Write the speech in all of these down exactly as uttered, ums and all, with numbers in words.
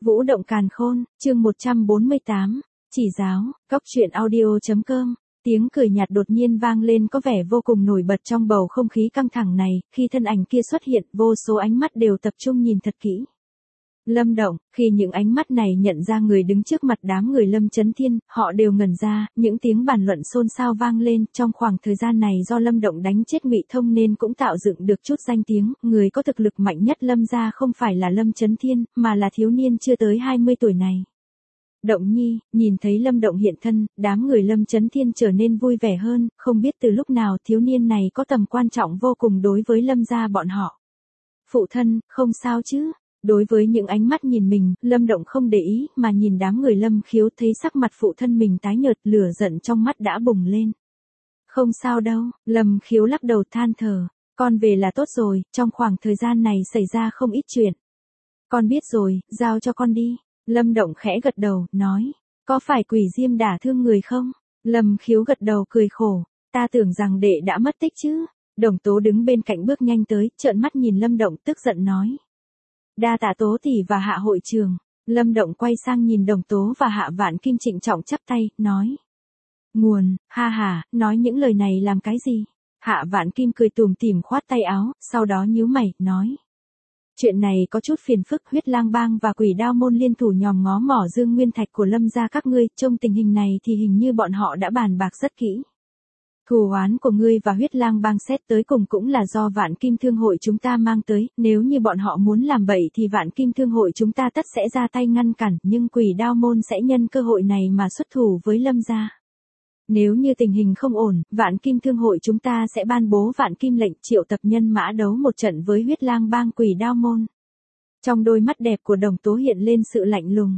Vũ động càn khôn, chương một trăm bốn mươi tám, chỉ giáo, cóc truyện audio.com. Tiếng cười nhạt đột nhiên vang lên có vẻ vô cùng nổi bật trong bầu không khí căng thẳng này, khi thân ảnh kia xuất hiện, vô số ánh mắt đều tập trung nhìn thật kỹ. Lâm Động, khi những ánh mắt này nhận ra người đứng trước mặt đám người Lâm Chấn Thiên, họ đều ngẩn ra, những tiếng bàn luận xôn xao vang lên, trong khoảng thời gian này do Lâm Động đánh chết Ngụy Thông nên cũng tạo dựng được chút danh tiếng, người có thực lực mạnh nhất Lâm gia không phải là Lâm Chấn Thiên, mà là thiếu niên chưa tới hai mươi tuổi này. Động Nhi, nhìn thấy Lâm Động hiện thân, đám người Lâm Chấn Thiên trở nên vui vẻ hơn, không biết từ lúc nào thiếu niên này có tầm quan trọng vô cùng đối với Lâm gia bọn họ. Phụ thân, không sao chứ? Đối với những ánh mắt nhìn mình, Lâm Động không để ý, mà nhìn đám người Lâm Khiếu thấy sắc mặt phụ thân mình tái nhợt, lửa giận trong mắt đã bùng lên. Không sao đâu, Lâm Khiếu lắc đầu than thở, con về là tốt rồi, trong khoảng thời gian này xảy ra không ít chuyện. Con biết rồi, giao cho con đi. Lâm Động khẽ gật đầu, nói, có phải Quỷ Diêm đả thương người không? Lâm Khiếu gật đầu cười khổ, ta tưởng rằng đệ đã mất tích chứ. Đồng Tố đứng bên cạnh bước nhanh tới, trợn mắt nhìn Lâm Động tức giận nói. Đa tạ Tố tỷ và Hạ hội trường. Lâm Động quay sang nhìn Đồng Tố và Hạ Vạn Kim trịnh trọng chắp tay, nói. Nguồn, ha ha, nói những lời này làm cái gì? Hạ Vạn Kim cười tủm tỉm khoát tay áo, sau đó nhíu mày, nói. Chuyện này có chút phiền phức, Huyết Lang Bang và Quỷ Đao môn liên thủ nhòm ngó mỏ Dương Nguyên Thạch của Lâm gia các ngươi, trong tình hình này thì hình như bọn họ đã bàn bạc rất kỹ. Thù oán của ngươi và Huyết Lang Bang xét tới cùng cũng là do Vạn Kim Thương hội chúng ta mang tới, nếu như bọn họ muốn làm bậy thì Vạn Kim Thương hội chúng ta tất sẽ ra tay ngăn cản, nhưng Quỷ Đao môn sẽ nhân cơ hội này mà xuất thủ với Lâm gia. Nếu như tình hình không ổn, Vạn Kim Thương hội chúng ta sẽ ban bố Vạn Kim lệnh triệu tập nhân mã đấu một trận với Huyết Lang Bang Quỷ Đao môn. Trong đôi mắt đẹp của Đồng Tố hiện lên sự lạnh lùng.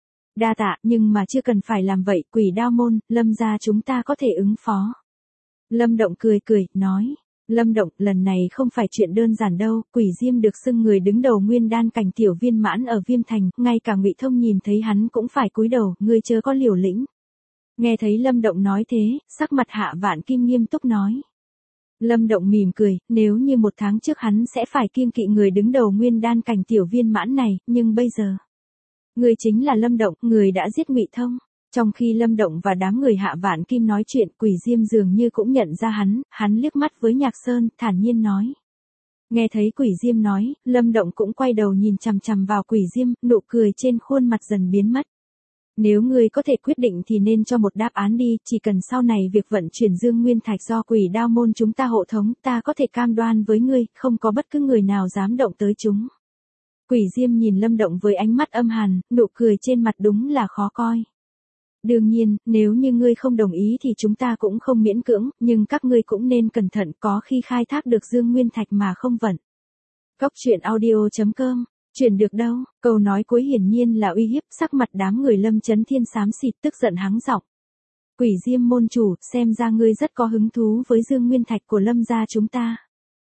Đa tạ, nhưng mà chưa cần phải làm vậy, Quỷ Đao môn, Lâm gia chúng ta có thể ứng phó. Lâm Động cười cười, nói. Lâm Động, lần này không phải chuyện đơn giản đâu, Quỷ Diêm được xưng người đứng đầu nguyên đan cảnh tiểu viên mãn ở Viêm Thành, ngay cả Ngụy Thông nhìn thấy hắn cũng phải cúi đầu, ngươi chớ có liều lĩnh. Nghe thấy Lâm Động nói thế, sắc mặt Hạ Vạn Kim nghiêm túc nói. Lâm Động mỉm cười, nếu như một tháng trước hắn sẽ phải kiêng kỵ người đứng đầu nguyên đan cảnh tiểu viên mãn này, nhưng bây giờ. Người chính là Lâm Động, người đã giết Ngụy Thông. Trong khi Lâm Động và đám người Hạ Vạn Kim nói chuyện, Quỷ Diêm dường như cũng nhận ra hắn, hắn liếc mắt với Nhạc Sơn, thản nhiên nói. Nghe thấy Quỷ Diêm nói, Lâm Động cũng quay đầu nhìn chằm chằm vào Quỷ Diêm, nụ cười trên khuôn mặt dần biến mất. Nếu ngươi có thể quyết định thì nên cho một đáp án đi, chỉ cần sau này việc vận chuyển Dương Nguyên Thạch do Quỷ Đao môn chúng ta hộ thống, ta có thể cam đoan với ngươi, không có bất cứ người nào dám động tới chúng. Quỷ Diêm nhìn Lâm Động với ánh mắt âm hàn, nụ cười trên mặt đúng là khó coi. Đương nhiên, nếu như ngươi không đồng ý thì chúng ta cũng không miễn cưỡng, nhưng các ngươi cũng nên cẩn thận, có khi khai thác được Dương Nguyên Thạch mà không vận. Cóc truyện audio.com. Chuyển được đâu? Câu nói cuối hiển nhiên là uy hiếp, sắc mặt đám người Lâm Chấn Thiên xám xịt tức giận hắng giọng. Quỷ Diêm môn chủ, xem ra ngươi rất có hứng thú với Dương Nguyên Thạch của Lâm gia chúng ta.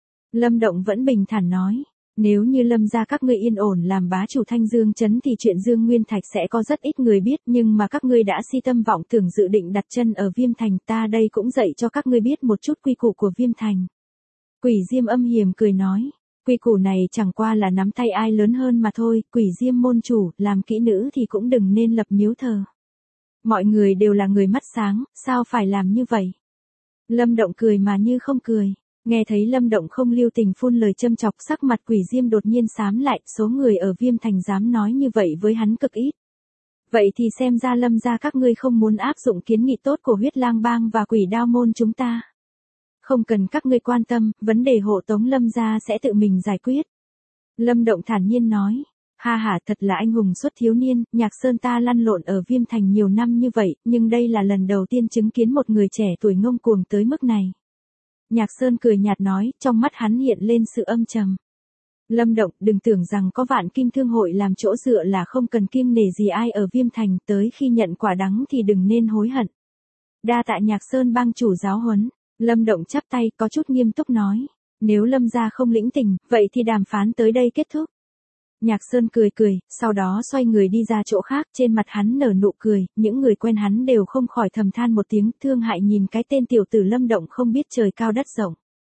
Lâm Động vẫn bình thản nói, nếu như Lâm gia các ngươi yên ổn làm bá chủ Thanh Dương trấn thì chuyện Dương Nguyên Thạch sẽ có rất ít người biết, nhưng mà các ngươi đã si tâm vọng tưởng dự định đặt chân ở Viêm Thành, ta đây cũng dạy cho các ngươi biết một chút quy củ của Viêm Thành. Quỷ Diêm âm hiểm cười nói. Quy củ này chẳng qua là nắm tay ai lớn hơn mà thôi, Quỷ Diêm môn chủ, làm kỹ nữ thì cũng đừng nên lập miếu thờ. Mọi người đều là người mắt sáng, sao phải làm như vậy? Lâm Động cười mà như không cười, nghe thấy Lâm Động không lưu tình phun lời châm chọc, sắc mặt Quỷ Diêm đột nhiên xám lại, số người ở Viêm Thành dám nói như vậy với hắn cực ít. Vậy thì xem ra Lâm gia các ngươi không muốn áp dụng kiến nghị tốt của Huyết Lang Bang và Quỷ Đao môn chúng ta. Không cần các ngươi quan tâm, vấn đề hộ tống Lâm gia sẽ tự mình giải quyết. Lâm Động thản nhiên nói, ha ha, thật là anh hùng xuất thiếu niên, Nhạc Sơn ta lăn lộn ở Viêm Thành nhiều năm như vậy, nhưng đây là lần đầu tiên chứng kiến một người trẻ tuổi ngông cuồng tới mức này. Nhạc Sơn cười nhạt nói, trong mắt hắn hiện lên sự âm trầm. Lâm Động, đừng tưởng rằng có Vạn Kim Thương hội làm chỗ dựa là không cần kiêng nể gì ai ở Viêm Thành, tới khi nhận quả đắng thì đừng nên hối hận. Đa tạ Nhạc Sơn bang chủ giáo huấn. Lâm Động chắp tay, có chút nghiêm túc nói, nếu Lâm gia không lĩnh tình, vậy thì đàm phán tới đây kết thúc. Nhạc Sơn cười cười, sau đó xoay người đi ra chỗ khác, trên mặt hắn nở nụ cười, những người quen hắn đều không khỏi thầm than một tiếng, thương hại nhìn cái tên tiểu tử Lâm Động không biết trời cao đất rộng.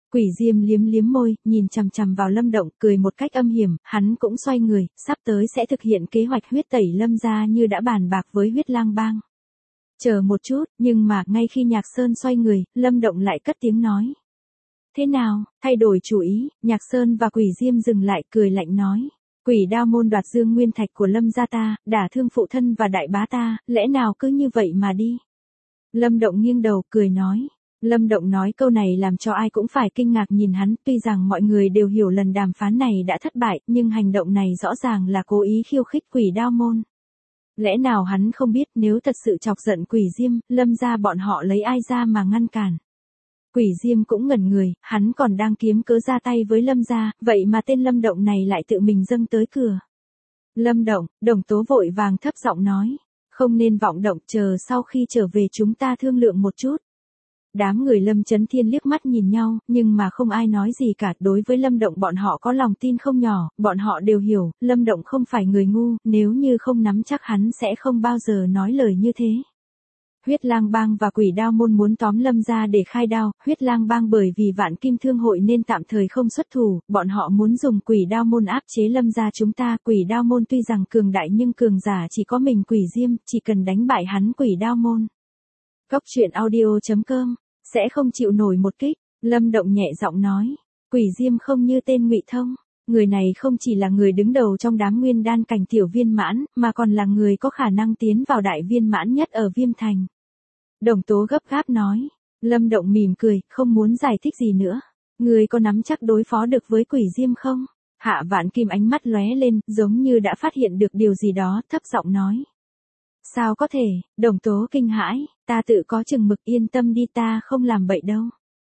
Quỷ Diêm liếm liếm môi, nhìn chằm chằm vào Lâm Động, cười một cách âm hiểm, hắn cũng xoay người, sắp tới sẽ thực hiện kế hoạch huyết tẩy Lâm gia như đã bàn bạc với huyết lang bang. Chờ một chút, nhưng mà, ngay khi Nhạc Sơn xoay người, Lâm Động lại cất tiếng nói. Thế nào, thay đổi chủ ý, Nhạc Sơn và Quỷ Diêm dừng lại, cười lạnh nói. Quỷ Đao môn đoạt Dương Nguyên Thạch của Lâm gia ta, đả thương phụ thân và đại bá ta, lẽ nào cứ như vậy mà đi. Lâm Động nghiêng đầu, cười nói. Lâm Động nói câu này làm cho ai cũng phải kinh ngạc nhìn hắn, tuy rằng mọi người đều hiểu lần đàm phán này đã thất bại, nhưng hành động này rõ ràng là cố ý khiêu khích Quỷ Đao môn. Lẽ nào hắn không biết nếu thật sự chọc giận Quỷ Diêm, Lâm gia bọn họ lấy ai ra mà ngăn cản. Quỷ Diêm cũng ngẩn người, hắn còn đang kiếm cớ ra tay với Lâm gia, vậy mà tên Lâm Động này lại tự mình dâng tới cửa. Lâm Động, Đồng Tố vội vàng thấp giọng nói, không nên vọng động, chờ sau khi trở về chúng ta thương lượng một chút. Đám người Lâm Chấn Thiên liếc mắt nhìn nhau, nhưng mà không ai nói gì cả, đối với Lâm Động bọn họ có lòng tin không nhỏ, bọn họ đều hiểu, Lâm Động không phải người ngu, nếu như không nắm chắc hắn sẽ không bao giờ nói lời như thế. Huyết Lang bang và Quỷ Đao môn muốn tóm Lâm gia để khai đao, Huyết Lang bang bởi vì Vạn Kim Thương hội nên tạm thời không xuất thủ, bọn họ muốn dùng Quỷ Đao môn áp chế Lâm gia chúng ta, Quỷ Đao môn tuy rằng cường đại nhưng cường giả chỉ có mình Quỷ Diêm, chỉ cần đánh bại hắn Quỷ Đao môn. Cốc truyện audio chấm com sẽ không chịu nổi một kích, Lâm Động nhẹ giọng nói, Quỷ Diêm không như tên Ngụy Thông, người này không chỉ là người đứng đầu trong đám nguyên đan cảnh tiểu viên mãn, mà còn là người có khả năng tiến vào đại viên mãn nhất ở Viêm Thành. Đồng Tố gấp gáp nói, Lâm Động mỉm cười, không muốn giải thích gì nữa, người có nắm chắc đối phó được với Quỷ Diêm không? Hạ Vạn Kim ánh mắt lóe lên, giống như đã phát hiện được điều gì đó, thấp giọng nói. Sao có thể, Đồng Tố kinh hãi, ta tự có chừng mực, yên tâm đi, ta không làm bậy đâu.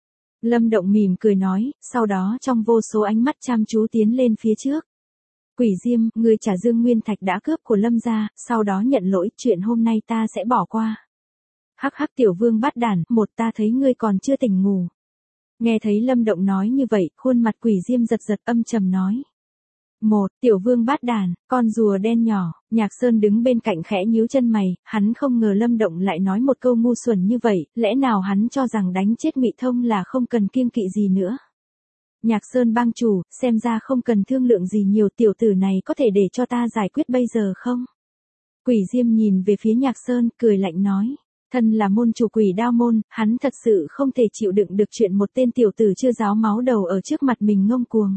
Lâm Động mỉm cười nói, sau đó trong vô số ánh mắt chăm chú tiến lên phía trước. Quỷ Diêm, ngươi trả Dương Nguyên Thạch đã cướp của Lâm gia, sau đó nhận lỗi, chuyện hôm nay ta sẽ bỏ qua. Hắc hắc tiểu vương bát đản, một ta thấy ngươi còn chưa tỉnh ngủ. Nghe thấy Lâm Động nói như vậy, khuôn mặt Quỷ Diêm giật giật âm trầm nói. Một, tiểu vương bát đàn, con rùa đen nhỏ, Nhạc Sơn đứng bên cạnh khẽ nhíu chân mày, hắn không ngờ Lâm Động lại nói một câu ngu xuẩn như vậy, lẽ nào hắn cho rằng đánh chết Ngụy Thông là không cần kiêng kỵ gì nữa. Nhạc Sơn bang chủ, xem ra không cần thương lượng gì nhiều, tiểu tử này có thể để cho ta giải quyết bây giờ không? Quỷ Diêm nhìn về phía Nhạc Sơn, cười lạnh nói. Thân là môn chủ Quỷ Đao môn, hắn thật sự không thể chịu đựng được chuyện một tên tiểu tử chưa ráo máu đầu ở trước mặt mình ngông cuồng.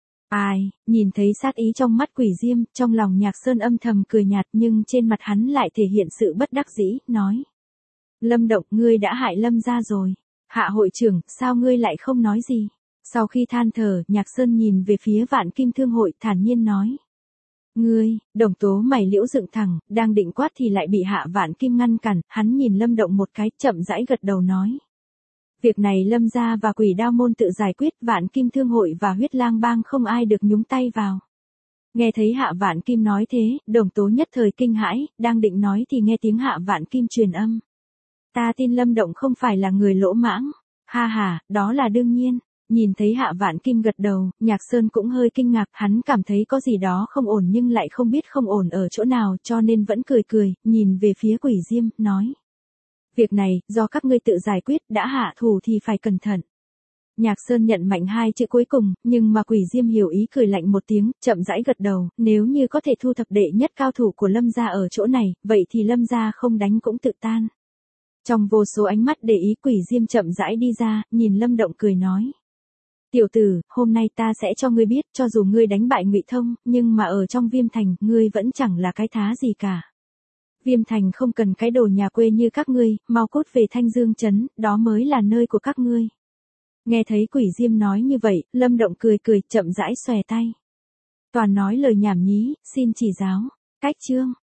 Ai, nhìn thấy sát ý trong mắt Quỷ Diêm, trong lòng Nhạc Sơn âm thầm cười nhạt nhưng trên mặt hắn lại thể hiện sự bất đắc dĩ, nói. Lâm Động, ngươi đã hại Lâm gia rồi. Hạ hội trưởng, sao ngươi lại không nói gì? Sau khi than thở, Nhạc Sơn nhìn về phía Vạn Kim Thương hội, thản nhiên nói. Ngươi, Đồng Tố mày liễu dựng thẳng, đang định quát thì lại bị Hạ Vạn Kim ngăn cản, hắn nhìn Lâm Động một cái, chậm rãi gật đầu nói. Việc này Lâm gia và Quỷ Đao môn tự giải quyết, Vạn Kim Thương hội và Huyết Lang bang không ai được nhúng tay vào. Nghe thấy Hạ Vạn Kim nói thế, Đồng Tố nhất thời kinh hãi, đang định nói thì nghe tiếng Hạ Vạn Kim truyền âm. Ta tin Lâm Động không phải là người lỗ mãng. Ha ha, đó là đương nhiên. Nhìn thấy Hạ Vạn Kim gật đầu, Nhạc Sơn cũng hơi kinh ngạc, hắn cảm thấy có gì đó không ổn nhưng lại không biết không ổn ở chỗ nào cho nên vẫn cười cười, nhìn về phía Quỷ Diêm, nói. Việc này, do các ngươi tự giải quyết, đã hạ thủ thì phải cẩn thận. Nhạc Sơn nhận mạnh hai chữ cuối cùng, nhưng mà Quỷ Diêm hiểu ý cười lạnh một tiếng, chậm rãi gật đầu, nếu như có thể thu thập đệ nhất cao thủ của Lâm gia ở chỗ này, vậy thì Lâm gia không đánh cũng tự tan. Trong vô số ánh mắt để ý, Quỷ Diêm chậm rãi đi ra, nhìn Lâm Động cười nói. Tiểu tử, hôm nay ta sẽ cho ngươi biết, cho dù ngươi đánh bại Ngụy Thông, nhưng mà ở trong Viêm Thành, ngươi vẫn chẳng là cái thá gì cả. Viêm Thành không cần cái đồ nhà quê như các ngươi, mau cút về Thanh Dương trấn, đó mới là nơi của các ngươi. Nghe thấy Quỷ Diêm nói như vậy, Lâm Động cười cười, chậm rãi xòe tay. Toàn nói lời nhảm nhí, xin chỉ giáo. Cách chương